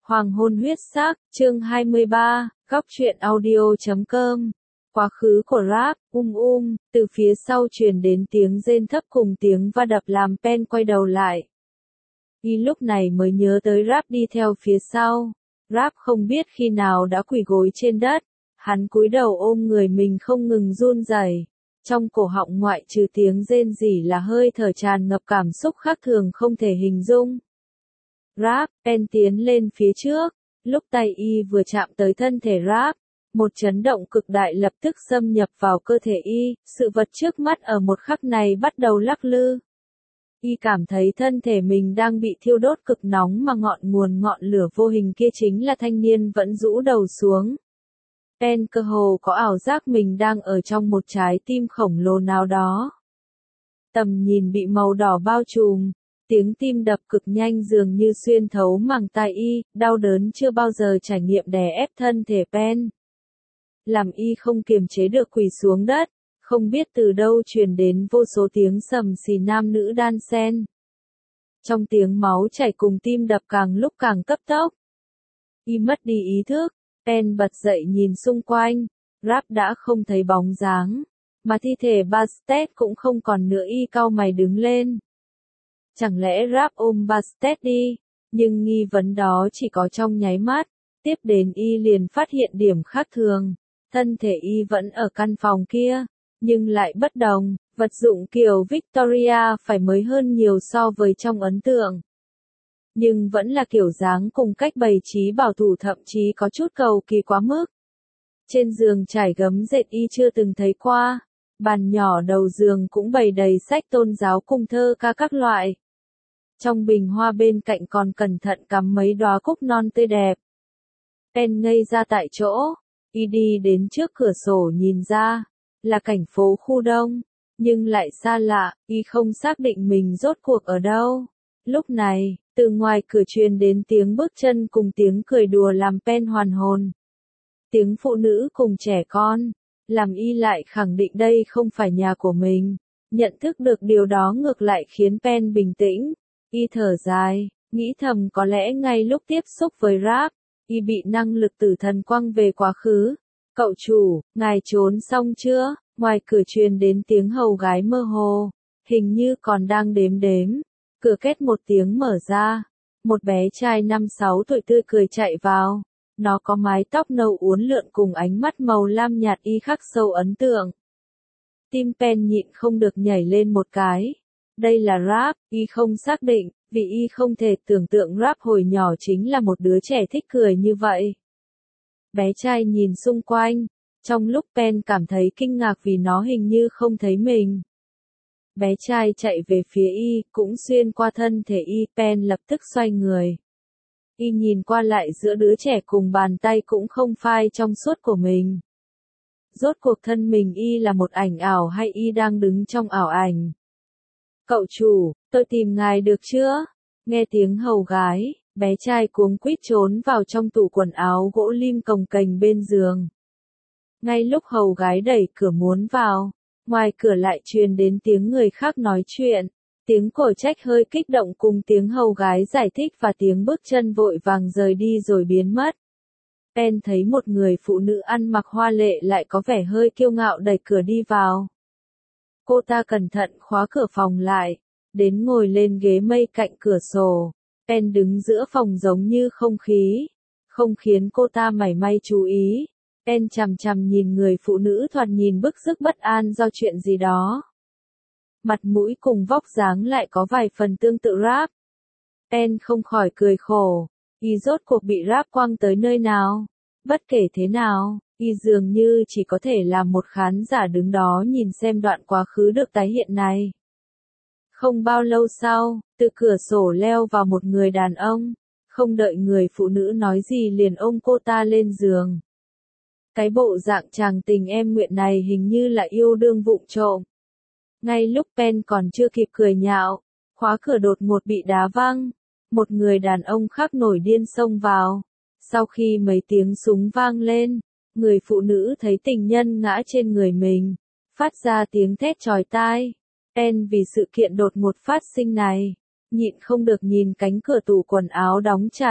Hoàng hôn huyết sắc, chương 23, góc truyện audio.com. Quá khứ của rap, từ phía sau truyền đến tiếng rên thấp cùng tiếng va đập làm Pen quay đầu lại. Y lúc này mới nhớ tới rap đi theo phía sau. Rap không biết khi nào đã quỳ gối trên đất. Hắn cúi đầu ôm người mình không ngừng run rẩy. Trong cổ họng ngoại trừ tiếng rên rỉ là hơi thở tràn ngập cảm xúc khác thường không thể hình dung. Rap, Pen tiến lên phía trước, lúc tay y vừa chạm tới thân thể Rap, một chấn động cực đại lập tức xâm nhập vào cơ thể y, sự vật trước mắt ở một khắc này bắt đầu lắc lư. Y cảm thấy thân thể mình đang bị thiêu đốt cực nóng mà ngọn lửa vô hình kia chính là thanh niên vẫn rũ đầu xuống. Pen cơ hồ có ảo giác mình đang ở trong một trái tim khổng lồ nào đó. Tầm nhìn bị màu đỏ bao trùm. Tiếng tim đập cực nhanh dường như xuyên thấu màng tai y, đau đớn chưa bao giờ trải nghiệm đè ép thân thể Pen. Làm y không kiềm chế được quỳ xuống đất, không biết từ đâu truyền đến vô số tiếng sầm xì nam nữ đan xen. Trong tiếng máu chảy cùng tim đập càng lúc càng cấp tốc. Y mất đi ý thức, Pen bật dậy nhìn xung quanh, Rap đã không thấy bóng dáng, mà thi thể Bastet cũng không còn nữa. Y cau mày đứng lên. Chẳng lẽ Rap ôm Bastet đi, nhưng nghi vấn đó chỉ có trong nháy mắt, tiếp đến y liền phát hiện điểm khác thường, thân thể y vẫn ở căn phòng kia, nhưng lại bất đồng, vật dụng kiểu Victoria phải mới hơn nhiều so với trong ấn tượng. Nhưng vẫn là kiểu dáng cùng cách bày trí bảo thủ thậm chí có chút cầu kỳ quá mức. Trên giường trải gấm dệt y chưa từng thấy qua, bàn nhỏ đầu giường cũng bày đầy sách tôn giáo cùng thơ ca các loại. Trong bình hoa bên cạnh còn cẩn thận cắm mấy đóa cúc non tươi đẹp. Pen ngây ra tại chỗ, y đi đến trước cửa sổ nhìn ra, là cảnh phố khu đông, nhưng lại xa lạ, y không xác định mình rốt cuộc ở đâu. Lúc này, từ ngoài cửa truyền đến tiếng bước chân cùng tiếng cười đùa làm Pen hoàn hồn. Tiếng phụ nữ cùng trẻ con, làm y lại khẳng định đây không phải nhà của mình. Nhận thức được điều đó ngược lại khiến Pen bình tĩnh. Y thở dài, nghĩ thầm có lẽ ngay lúc tiếp xúc với Rap, y bị năng lực tử thần quăng về quá khứ. Cậu chủ, ngài trốn xong chưa? Ngoài cửa truyền đến tiếng hầu gái mơ hồ, hình như còn đang đếm. Cửa két một tiếng mở ra, một bé trai 5-6 tuổi tươi cười chạy vào. Nó có mái tóc nâu uốn lượn cùng ánh mắt màu lam nhạt y khắc sâu ấn tượng. Tim Pen nhịn không được nhảy lên một cái. Đây là Rap, y không xác định, vì y không thể tưởng tượng Rap hồi nhỏ chính là một đứa trẻ thích cười như vậy. Bé trai nhìn xung quanh, trong lúc Pen cảm thấy kinh ngạc vì nó hình như không thấy mình. Bé trai chạy về phía y, cũng xuyên qua thân thể y, Pen lập tức xoay người. Y nhìn qua lại giữa đứa trẻ cùng bàn tay cũng không phai trong suốt của mình. Rốt cuộc thân mình y là một ảnh ảo hay y đang đứng trong ảo ảnh? Cậu chủ, tôi tìm ngài được chưa? Nghe tiếng hầu gái, bé trai cuống quýt trốn vào trong tủ quần áo gỗ lim cồng kềnh bên giường. Ngay lúc hầu gái đẩy cửa muốn vào, ngoài cửa lại truyền đến tiếng người khác nói chuyện, tiếng cổ trách hơi kích động cùng tiếng hầu gái giải thích và tiếng bước chân vội vàng rời đi rồi biến mất. Pen thấy một người phụ nữ ăn mặc hoa lệ lại có vẻ hơi kiêu ngạo đẩy cửa đi vào. Cô ta cẩn thận khóa cửa phòng lại, đến ngồi lên ghế mây cạnh cửa sổ. Pen đứng giữa phòng giống như không khí, không khiến cô ta mảy may chú ý. Pen chằm chằm nhìn người phụ nữ thoạt nhìn bức rứt bất an do chuyện gì đó. Mặt mũi cùng vóc dáng lại có vài phần tương tự Rap. Pen không khỏi cười khổ, y rốt cuộc bị Rap quăng tới nơi nào. Bất kể thế nào, y dường như chỉ có thể làm một khán giả đứng đó nhìn xem đoạn quá khứ được tái hiện này. Không bao lâu sau, từ cửa sổ leo vào một người đàn ông, không đợi người phụ nữ nói gì liền ôm cô ta lên giường. Cái bộ dạng chàng tình em nguyện này hình như là yêu đương vụng trộm. Ngay lúc Pen còn chưa kịp cười nhạo, khóa cửa đột ngột bị đá văng, một người đàn ông khác nổi điên xông vào. Sau khi mấy tiếng súng vang lên, người phụ nữ thấy tình nhân ngã trên người mình, phát ra tiếng thét chói tai. Pen vì sự kiện đột ngột phát sinh này, nhịn không được nhìn cánh cửa tủ quần áo đóng chặt,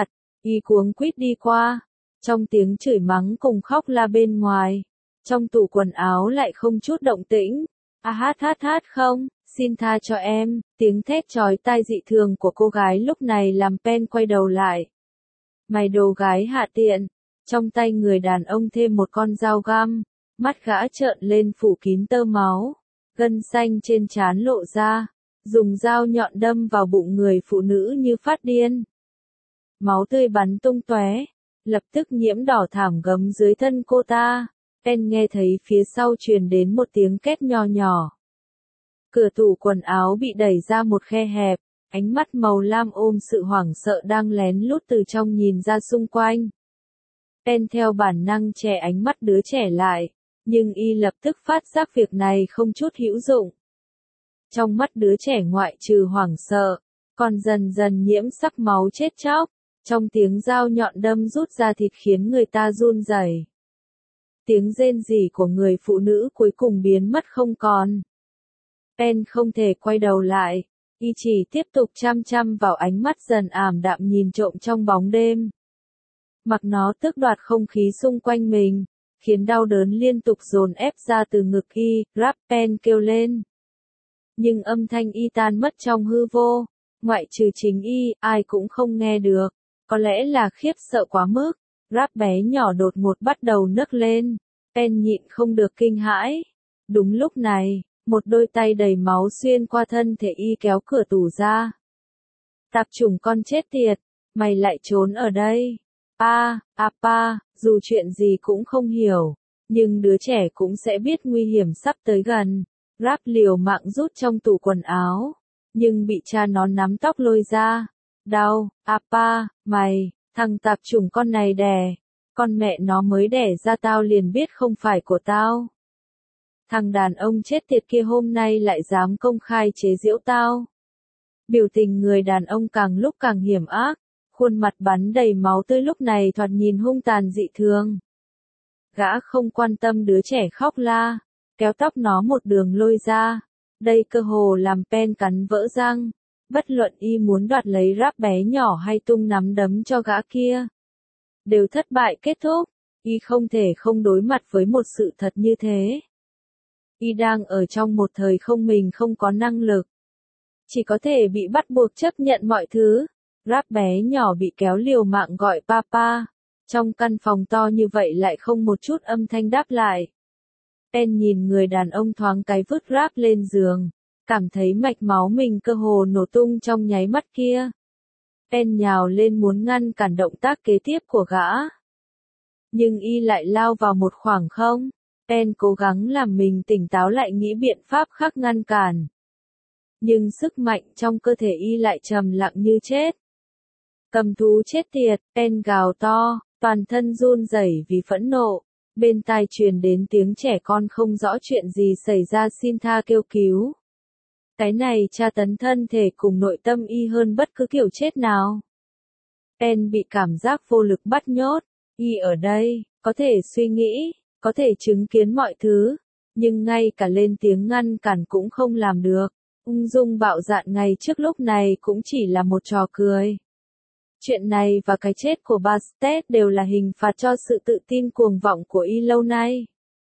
Y cuống quýt đi qua, trong tiếng chửi mắng cùng khóc la bên ngoài. Trong tủ quần áo lại không chút động tĩnh. Hát không, xin tha cho em, tiếng thét chói tai dị thường của cô gái lúc này làm Pen quay đầu lại. Mày đồ gái hạ tiện, trong tay người đàn ông thêm một con dao găm, mắt gã trợn lên phủ kín tơ máu, gân xanh trên trán lộ ra, dùng dao nhọn đâm vào bụng người phụ nữ như phát điên. Máu tươi bắn tung tóe, lập tức nhiễm đỏ thảm gấm dưới thân cô ta. Pen nghe thấy phía sau truyền đến một tiếng két nho nhỏ. Cửa tủ quần áo bị đẩy ra một khe hẹp, ánh mắt màu lam ôm sự hoảng sợ đang lén lút từ trong nhìn ra xung quanh. Pen theo bản năng che ánh mắt đứa trẻ lại, nhưng y lập tức phát giác việc này không chút hữu dụng. Trong mắt đứa trẻ ngoại trừ hoảng sợ, còn dần dần nhiễm sắc máu chết chóc, trong tiếng dao nhọn đâm rút ra thịt khiến người ta run rẩy. Tiếng rên rỉ của người phụ nữ cuối cùng biến mất không còn. Pen không thể quay đầu lại, y chỉ tiếp tục chăm chăm vào ánh mắt dần ảm đạm nhìn trộm trong bóng đêm. Mặc nó tước đoạt không khí xung quanh mình, khiến đau đớn liên tục dồn ép ra từ ngực y, rap Pen kêu lên. Nhưng âm thanh y tan mất trong hư vô, ngoại trừ chính y, ai cũng không nghe được, có lẽ là khiếp sợ quá mức. Rap bé nhỏ đột ngột bắt đầu nấc lên, Pen nhịn không được kinh hãi. Đúng lúc này, một đôi tay đầy máu xuyên qua thân thể y kéo cửa tủ ra. Tạp chủng con chết tiệt, mày lại trốn ở đây. Pa, dù chuyện gì cũng không hiểu, nhưng đứa trẻ cũng sẽ biết nguy hiểm sắp tới gần. Rap liều mạng rút trong tủ quần áo, nhưng bị cha nó nắm tóc lôi ra. Đau, pa, mày. Thằng tạp chủng con này đẻ, con mẹ nó mới đẻ ra tao liền biết không phải của tao. Thằng đàn ông chết tiệt kia hôm nay lại dám công khai chế giễu tao. Biểu tình người đàn ông càng lúc càng hiểm ác, khuôn mặt bắn đầy máu tươi lúc này thoạt nhìn hung tàn dị thường. Gã không quan tâm đứa trẻ khóc la, kéo tóc nó một đường lôi ra, đây cơ hồ làm Pen cắn vỡ răng. Bất luận y muốn đoạt lấy rap bé nhỏ hay tung nắm đấm cho gã kia, đều thất bại kết thúc, y không thể không đối mặt với một sự thật như thế. Y đang ở trong một thời không mình không có năng lực, chỉ có thể bị bắt buộc chấp nhận mọi thứ. Rap bé nhỏ bị kéo liều mạng gọi papa, trong căn phòng to như vậy lại không một chút âm thanh đáp lại. Pen nhìn người đàn ông thoáng cái vứt rap lên giường. Cảm thấy mạch máu mình cơ hồ nổ tung trong nháy mắt kia. Pen nhào lên muốn ngăn cản động tác kế tiếp của gã. Nhưng y lại lao vào một khoảng không. Pen cố gắng làm mình tỉnh táo lại nghĩ biện pháp khác ngăn cản. Nhưng sức mạnh trong cơ thể y lại trầm lặng như chết. Cầm thú chết tiệt, Pen gào to, toàn thân run rẩy vì phẫn nộ. Bên tai truyền đến tiếng trẻ con không rõ chuyện gì xảy ra xin tha kêu cứu. Cái này tra tấn thân thể cùng nội tâm y hơn bất cứ kiểu chết nào. Pen bị cảm giác vô lực bắt nhốt, y ở đây, có thể suy nghĩ, có thể chứng kiến mọi thứ, nhưng ngay cả lên tiếng ngăn cản cũng không làm được. Ung dung bạo dạn ngày trước lúc này cũng chỉ là một trò cười. Chuyện này và cái chết của Bastet đều là hình phạt cho sự tự tin cuồng vọng của y lâu nay.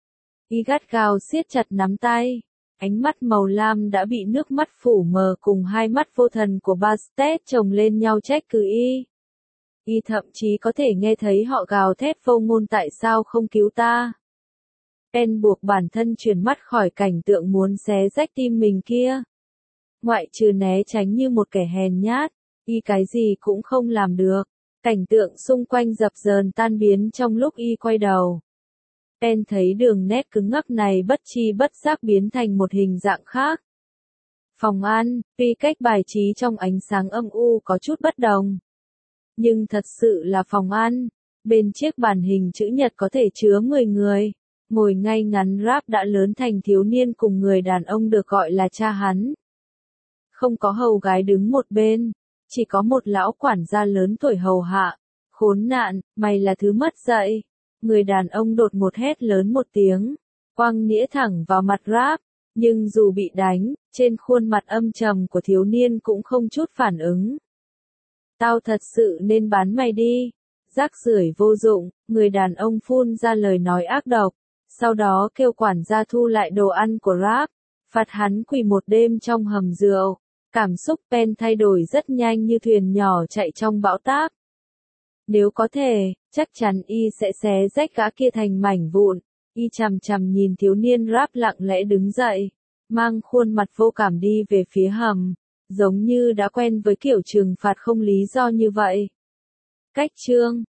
Y gắt gao siết chặt nắm tay. Ánh mắt màu lam đã bị nước mắt phủ mờ cùng hai mắt vô thần của Bastet chồng lên nhau trách cứ y. Y thậm chí có thể nghe thấy họ gào thét vô ngôn tại sao không cứu ta. Pen buộc bản thân chuyển mắt khỏi cảnh tượng muốn xé rách tim mình kia. Ngoại trừ né tránh như một kẻ hèn nhát, y cái gì cũng không làm được. Cảnh tượng xung quanh dập dờn tan biến trong lúc y quay đầu. Pen thấy đường nét cứng ngắc này bất chi bất giác biến thành một hình dạng khác. Phòng ăn, tuy cách bài trí trong ánh sáng âm u có chút bất đồng. Nhưng thật sự là phòng ăn. Bên chiếc bàn hình chữ nhật có thể chứa 10 người. Ngồi ngay ngắn Rap đã lớn thành thiếu niên cùng người đàn ông được gọi là cha hắn. Không có hầu gái đứng một bên. Chỉ có một lão quản gia lớn tuổi hầu hạ. Khốn nạn, mày là thứ mất dạy. Người đàn ông đột ngột hét lớn một tiếng, quăng nĩa thẳng vào mặt Rap, nhưng dù bị đánh, trên khuôn mặt âm trầm của thiếu niên cũng không chút phản ứng. Tao thật sự nên bán mày đi. Rác rưởi vô dụng, người đàn ông phun ra lời nói ác độc. Sau đó kêu quản gia thu lại đồ ăn của Rap, phạt hắn quỳ một đêm trong hầm rượu. Cảm xúc Pen thay đổi rất nhanh như thuyền nhỏ chạy trong bão táp. Nếu có thể, chắc chắn y sẽ xé rách gã kia thành mảnh vụn. Y chằm chằm nhìn thiếu niên Rap lặng lẽ đứng dậy, mang khuôn mặt vô cảm đi về phía hầm, giống như đã quen với kiểu trừng phạt không lý do như vậy. Cách chương